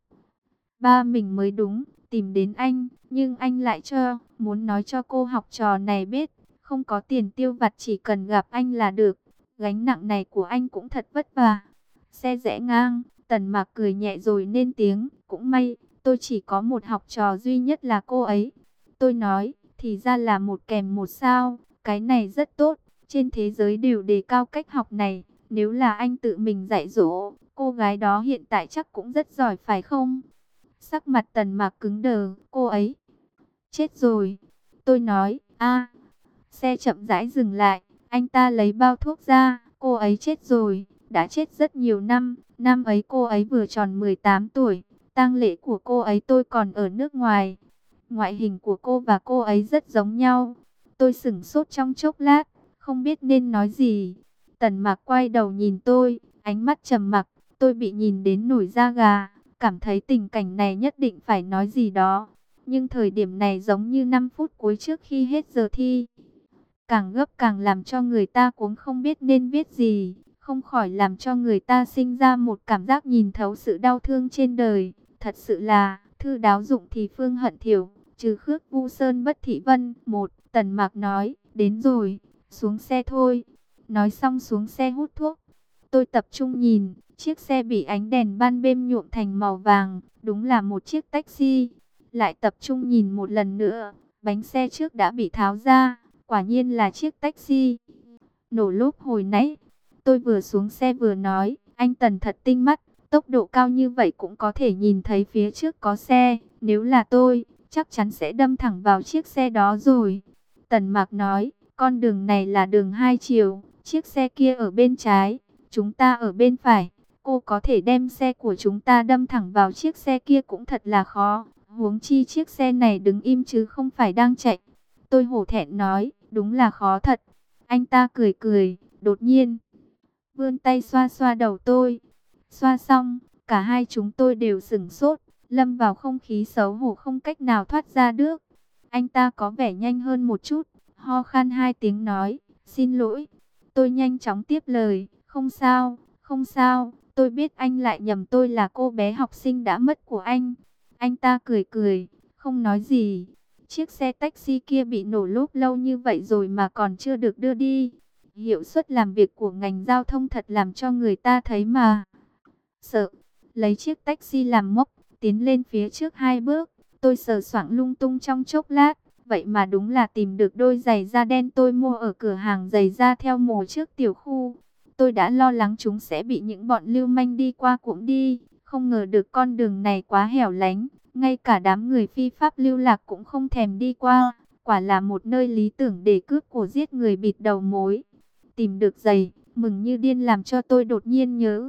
Speaker 1: Ba mình mới đúng, tìm đến anh, nhưng anh lại cho, muốn nói cho cô học trò này biết, không có tiền tiêu vặt chỉ cần gặp anh là được. Gánh nặng này của anh cũng thật vất vả. Xe rẽ ngang, Tần Mạc cười nhẹ rồi lên tiếng, cũng may, tôi chỉ có một học trò duy nhất là cô ấy. Tôi nói, thì ra là một kèm một sao, cái này rất tốt, trên thế giới đều đề cao cách học này. Nếu là anh tự mình dạy dỗ, cô gái đó hiện tại chắc cũng rất giỏi phải không? Sắc mặt Tần Mạc cứng đờ, cô ấy chết rồi. Tôi nói, a. Xe chậm rãi dừng lại, anh ta lấy bao thuốc ra, cô ấy chết rồi, đã chết rất nhiều năm. Năm ấy cô ấy vừa tròn mười tám tuổi, tang lễ của cô ấy tôi còn ở nước ngoài. Ngoại hình của cô và cô ấy rất giống nhau. Tôi sửng sốt trong chốc lát, không biết nên nói gì. Tần Mạc quay đầu nhìn tôi, ánh mắt trầm mặc. Tôi bị nhìn đến nổi da gà, cảm thấy tình cảnh này nhất định phải nói gì đó. Nhưng thời điểm này giống như năm phút cuối trước khi hết giờ thi. Càng gấp càng làm cho người ta cũng không biết nên viết gì. Không khỏi làm cho người ta sinh ra một cảm giác nhìn thấu sự đau thương trên đời. Thật sự là, thư đáo dụng thì phương hận thiểu, trừ khước vu sơn bất thị vân. Một, Tần Mạc nói, đến rồi, xuống xe thôi. Nói xong xuống xe hút thuốc. Tôi tập trung nhìn, chiếc xe bị ánh đèn ban đêm nhuộm thành màu vàng, đúng là một chiếc taxi. Lại tập trung nhìn một lần nữa, bánh xe trước đã bị tháo ra, quả nhiên là chiếc taxi. Nổ lốp hồi nãy, tôi vừa xuống xe vừa nói, anh Tần thật tinh mắt, tốc độ cao như vậy cũng có thể nhìn thấy phía trước có xe, nếu là tôi, chắc chắn sẽ đâm thẳng vào chiếc xe đó rồi. Tần Mạc nói, con đường này là đường hai chiều, chiếc xe kia ở bên trái, chúng ta ở bên phải. Cô có thể đem xe của chúng ta đâm thẳng vào chiếc xe kia cũng thật là khó. Huống chi chiếc xe này đứng im chứ không phải đang chạy. Tôi hổ thẹn nói, đúng là khó thật. Anh ta cười cười, đột nhiên vươn tay xoa xoa đầu tôi. Xoa xong, cả hai chúng tôi đều sửng sốt, lâm vào không khí xấu hổ không cách nào thoát ra được. Anh ta có vẻ nhanh hơn một chút, ho khan hai tiếng nói, xin lỗi. Tôi nhanh chóng tiếp lời, không sao, không sao, tôi biết anh lại nhầm tôi là cô bé học sinh đã mất của anh. Anh ta cười cười, không nói gì. Chiếc xe taxi kia bị nổ lốp lâu như vậy rồi mà còn chưa được đưa đi. Hiệu suất làm việc của ngành giao thông thật làm cho người ta thấy mà sợ. Lấy chiếc taxi làm mốc, tiến lên phía trước hai bước. Tôi sờ soạng lung tung trong chốc lát. Vậy mà đúng là tìm được đôi giày da đen tôi mua ở cửa hàng giày da theo mùa trước tiểu khu. Tôi đã lo lắng chúng sẽ bị những bọn lưu manh đi qua cũng đi. Không ngờ được con đường này quá hẻo lánh. Ngay cả đám người phi pháp lưu lạc cũng không thèm đi qua. Quả là một nơi lý tưởng để cướp của giết người bịt đầu mối. Tìm được giày, mừng như điên làm cho tôi đột nhiên nhớ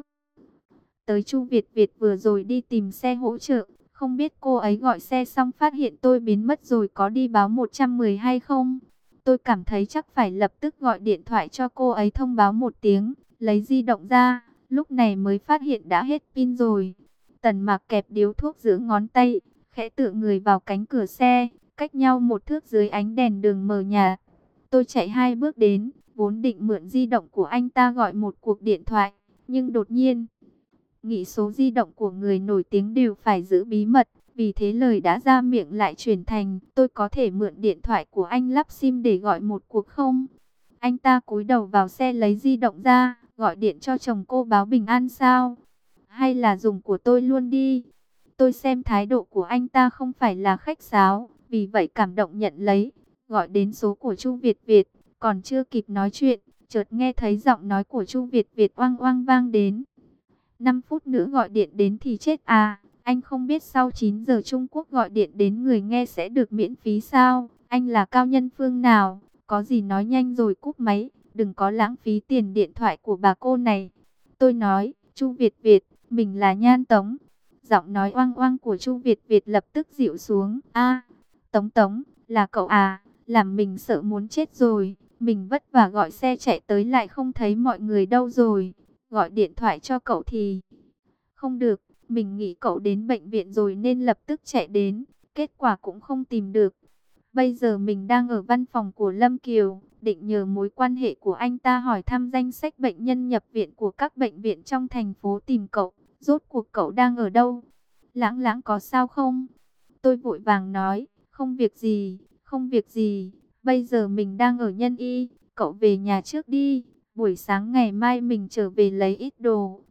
Speaker 1: tới Chu Việt Việt vừa rồi đi tìm xe hỗ trợ. Không biết cô ấy gọi xe xong phát hiện tôi biến mất rồi có đi báo một một không hay không? Tôi cảm thấy chắc phải lập tức gọi điện thoại cho cô ấy thông báo một tiếng. Lấy di động ra, lúc này mới phát hiện đã hết pin rồi. Tần Mạc kẹp điếu thuốc giữa ngón tay, khẽ tựa người vào cánh cửa xe, cách nhau một thước dưới ánh đèn đường mờ nhạt. Tôi chạy hai bước đến, vốn định mượn di động của anh ta gọi một cuộc điện thoại, nhưng đột nhiên nghĩ số di động của người nổi tiếng đều phải giữ bí mật, vì thế lời đã ra miệng lại chuyển thành, tôi có thể mượn điện thoại của anh lắp sim để gọi một cuộc không? Anh ta cúi đầu vào xe lấy di động ra, gọi điện cho chồng cô báo bình an sao? Hay là dùng của tôi luôn đi? Tôi xem thái độ của anh ta không phải là khách sáo, vì vậy cảm động nhận lấy, gọi đến số của Chu Việt Việt, còn chưa kịp nói chuyện, chợt nghe thấy giọng nói của Chu Việt Việt oang oang vang đến. năm phút nữa gọi điện đến thì chết à, anh không biết sau chín giờ Trung Quốc gọi điện đến người nghe sẽ được miễn phí sao? Anh là cao nhân phương nào? Có gì nói nhanh rồi cúp máy, đừng có lãng phí tiền điện thoại của bà cô này. Tôi nói, Chu Việt Việt, mình là Nhan Tống. Giọng nói oang oang của Chu Việt Việt lập tức dịu xuống. A, Tống Tống, là cậu à, làm mình sợ muốn chết rồi. Mình vất vả gọi xe chạy tới lại không thấy mọi người đâu rồi. Gọi điện thoại cho cậu thì không được. Mình nghĩ cậu đến bệnh viện rồi nên lập tức chạy đến. Kết quả cũng không tìm được. Bây giờ mình đang ở văn phòng của Lâm Kiều, định nhờ mối quan hệ của anh ta hỏi thăm danh sách bệnh nhân nhập viện của các bệnh viện trong thành phố tìm cậu. Rốt cuộc cậu đang ở đâu? Lãng Lãng có sao không? Tôi vội vàng nói, không việc gì, không việc gì. Bây giờ mình đang ở Nhân Y, cậu về nhà trước đi. Buổi sáng ngày mai mình trở về lấy ít đồ,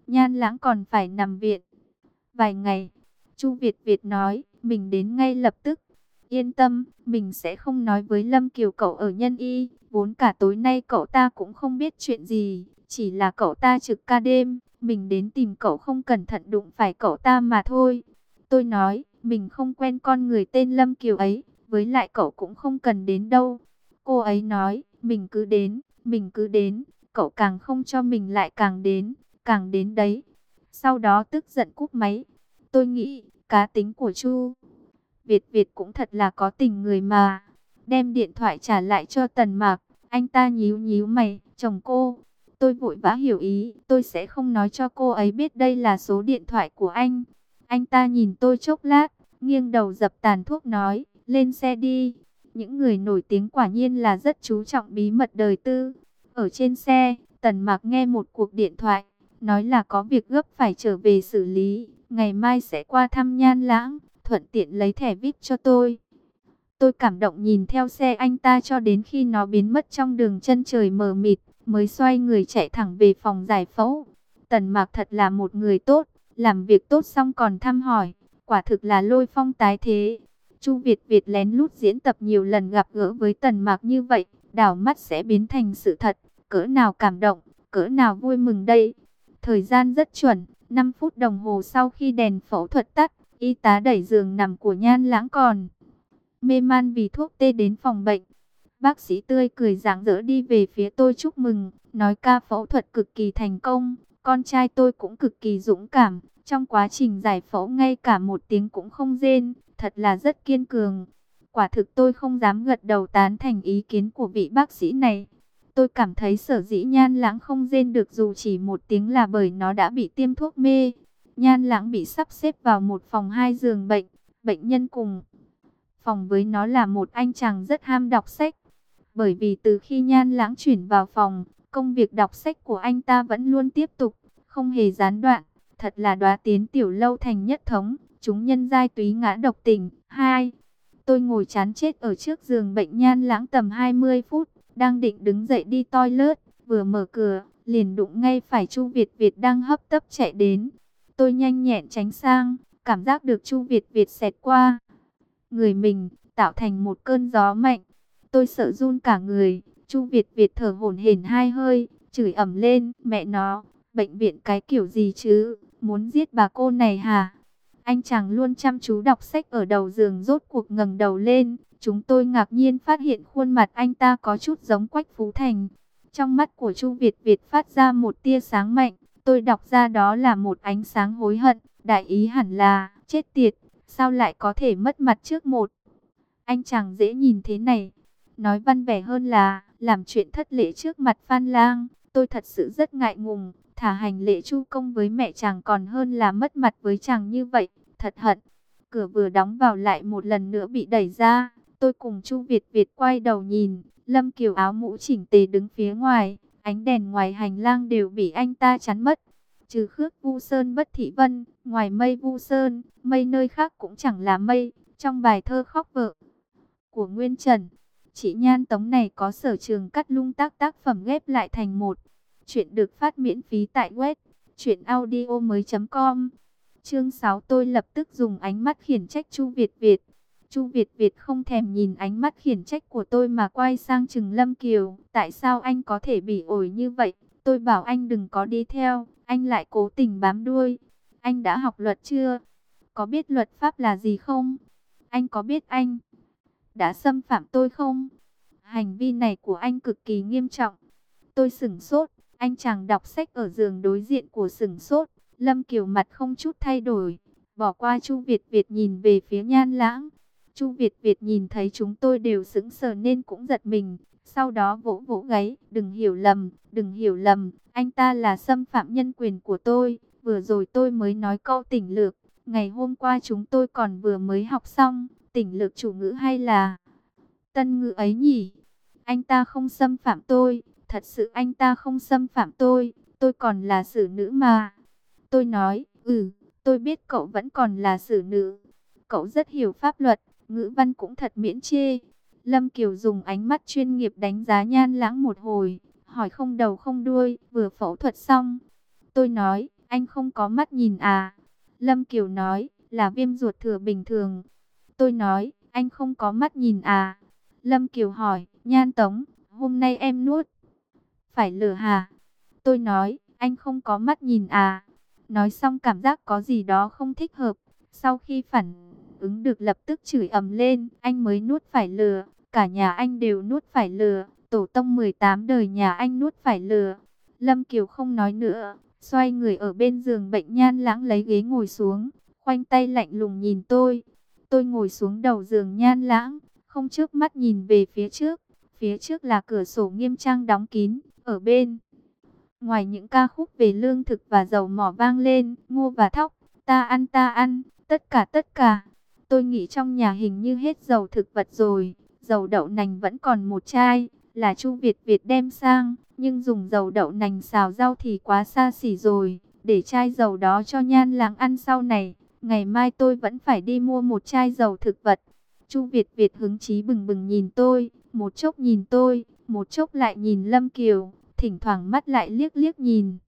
Speaker 1: Nhan Lãng còn phải nằm viện vài ngày. Chu Việt Việt nói, mình đến ngay lập tức. Yên tâm, mình sẽ không nói với Lâm Kiều cậu ở Nhân Y. Vốn cả tối nay cậu ta cũng không biết chuyện gì. Chỉ là cậu ta trực ca đêm. Mình đến tìm cậu không cẩn thận đụng phải cậu ta mà thôi. Tôi nói, mình không quen con người tên Lâm Kiều ấy. Với lại cậu cũng không cần đến đâu. Cô ấy nói, mình cứ đến, mình cứ đến. Cậu càng không cho mình lại càng đến, càng đến đấy. Sau đó tức giận cúp máy. Tôi nghĩ, cá tính của Chu Việt Việt cũng thật là có tình người mà. Đem điện thoại trả lại cho Tần Mạc. Anh ta nhíu nhíu mày, chồng cô. Tôi vội vã hiểu ý, tôi sẽ không nói cho cô ấy biết đây là số điện thoại của anh. Anh ta nhìn tôi chốc lát, nghiêng đầu dập tàn thuốc nói, lên xe đi. Những người nổi tiếng quả nhiên là rất chú trọng bí mật đời tư. Ở trên xe, Tần Mạc nghe một cuộc điện thoại, nói là có việc gấp phải trở về xử lý. Ngày mai sẽ qua thăm Nhan Lãng, thuận tiện lấy thẻ vi ai pi cho tôi. Tôi cảm động nhìn theo xe anh ta cho đến khi nó biến mất trong đường chân trời mờ mịt, mới xoay người chạy thẳng về phòng giải phẫu. Tần Mạc thật là một người tốt, làm việc tốt xong còn thăm hỏi, quả thực là lôi phong tái thế. Chu Việt Việt lén lút diễn tập nhiều lần gặp gỡ với Tần Mạc như vậy, đảo mắt sẽ biến thành sự thật, cỡ nào cảm động, cỡ nào vui mừng đây. Thời gian rất chuẩn, năm phút đồng hồ sau khi đèn phẫu thuật tắt, y tá đẩy giường nằm của Nhan Lãng còn mê man vì thuốc tê đến phòng bệnh. Bác sĩ tươi cười rạng rỡ đi về phía tôi chúc mừng, nói ca phẫu thuật cực kỳ thành công, con trai tôi cũng cực kỳ dũng cảm, trong quá trình giải phẫu ngay cả một tiếng cũng không rên, thật là rất kiên cường. Quả thực tôi không dám gật đầu tán thành ý kiến của vị bác sĩ này. Tôi cảm thấy sở dĩ Nhan Lãng không rên được dù chỉ một tiếng là bởi nó đã bị tiêm thuốc mê. Nhan Lãng bị sắp xếp vào một phòng hai giường bệnh, bệnh nhân cùng phòng với nó là một anh chàng rất ham đọc sách. Bởi vì từ khi Nhan Lãng chuyển vào phòng, công việc đọc sách của anh ta vẫn luôn tiếp tục, không hề gián đoạn. Thật là đóa tiến tiểu lâu thành nhất thống, chúng nhân giai túy ngã độc tình. Hai, tôi ngồi chán chết ở trước giường bệnh Nhan Lãng tầm hai mươi phút, đang định đứng dậy đi toilet, vừa mở cửa, liền đụng ngay phải Chu Việt Việt đang hấp tấp chạy đến. Tôi nhanh nhẹn tránh sang, cảm giác được Chu Việt Việt xẹt qua người mình, tạo thành một cơn gió mạnh. Tôi sợ run cả người. Chu Việt Việt thở hổn hển hai hơi, chửi ầm lên, mẹ nó, bệnh viện cái kiểu gì chứ, muốn giết bà cô này hả? Anh chàng luôn chăm chú đọc sách ở đầu giường rốt cuộc ngẩng đầu lên. Chúng tôi ngạc nhiên phát hiện khuôn mặt anh ta có chút giống Quách Phú Thành. Trong mắt của Chu Việt Việt phát ra một tia sáng mạnh. Tôi đọc ra đó là một ánh sáng hối hận, đại ý hẳn là, chết tiệt, sao lại có thể mất mặt trước một anh chàng dễ nhìn thế này. Nói văn vẻ hơn là, làm chuyện thất lễ trước mặt Phan Lang. Tôi thật sự rất ngại ngùng, thả hành lễ chu công với mẹ chàng còn hơn là mất mặt với chàng như vậy, thật hận. Cửa vừa đóng vào lại một lần nữa bị đẩy ra. Tôi cùng Chu Việt Việt quay đầu nhìn, Lâm Kiều áo mũ chỉnh tề đứng phía ngoài, ánh đèn ngoài hành lang đều bị anh ta chắn mất. Trừ Khước Vu Sơn Bất Thị Vân, ngoài mây Vu Sơn, mây nơi khác cũng chẳng là mây. Trong bài thơ Khóc Vợ của Nguyên Trần, chị Nhan Tống này có sở trường cắt lung tác tác phẩm ghép lại thành một. Chuyện được phát miễn phí tại web truyện audio mới chấm com. Chương sáu, tôi lập tức dùng ánh mắt khiển trách Chu Việt Việt. Chu Việt Việt không thèm nhìn ánh mắt khiển trách của tôi mà quay sang chừng Lâm Kiều. Tại sao anh có thể bị ổi như vậy? Tôi bảo anh đừng có đi theo, anh lại cố tình bám đuôi. Anh đã học luật chưa? Có biết luật pháp là gì không? Anh có biết anh đã xâm phạm tôi không? Hành vi này của anh cực kỳ nghiêm trọng. Tôi sửng sốt, anh chàng đọc sách ở giường đối diện của sửng sốt. Lâm Kiều mặt không chút thay đổi, bỏ qua Chu Việt Việt nhìn về phía Nhan Lãng. Chu Việt Việt nhìn thấy chúng tôi đều sững sờ nên cũng giật mình. Sau đó vỗ vỗ gáy, đừng hiểu lầm, đừng hiểu lầm, anh ta là xâm phạm nhân quyền của tôi. Vừa rồi tôi mới nói câu tỉnh lược, ngày hôm qua chúng tôi còn vừa mới học xong, tỉnh lược chủ ngữ hay là tân ngữ ấy nhỉ? Anh ta không xâm phạm tôi, thật sự anh ta không xâm phạm tôi, tôi còn là xử nữ mà. Tôi nói, ừ, tôi biết cậu vẫn còn là xử nữ. Cậu rất hiểu pháp luật, ngữ văn cũng thật miễn chê. Lâm Kiều dùng ánh mắt chuyên nghiệp đánh giá Nhan Lãng một hồi, hỏi không đầu không đuôi, vừa phẫu thuật xong. Tôi nói, anh không có mắt nhìn à? Lâm Kiều nói, là viêm ruột thừa bình thường. Tôi nói, anh không có mắt nhìn à? Lâm Kiều hỏi, Nhan Tống, hôm nay em nuốt phải lửa hả? Tôi nói, anh không có mắt nhìn à? Nói xong cảm giác có gì đó không thích hợp. Sau khi phản ứng được lập tức chửi ầm lên, anh mới nuốt phải lửa. Cả nhà anh đều nuốt phải lửa. Tổ tông mười tám đời nhà anh nuốt phải lửa. Lâm Kiều không nói nữa, xoay người ở bên giường bệnh Nhan Lãng lấy ghế ngồi xuống, khoanh tay lạnh lùng nhìn tôi. Tôi ngồi xuống đầu giường Nhan Lãng, không chớp mắt nhìn về phía trước. Phía trước là cửa sổ nghiêm trang đóng kín, ở bên ngoài những ca khúc về lương thực và dầu mỏ vang lên, ngô và thóc, ta ăn ta ăn, tất cả tất cả. Tôi nghĩ trong nhà hình như hết dầu thực vật rồi, dầu đậu nành vẫn còn một chai, là Chu Việt Việt đem sang, nhưng dùng dầu đậu nành xào rau thì quá xa xỉ rồi, để chai dầu đó cho Nhan Lãng ăn sau này, ngày mai tôi vẫn phải đi mua một chai dầu thực vật. Chu Việt Việt hứng chí bừng bừng nhìn tôi, một chốc nhìn tôi, một chốc lại nhìn Lâm Kiều, thỉnh thoảng mắt lại liếc liếc nhìn.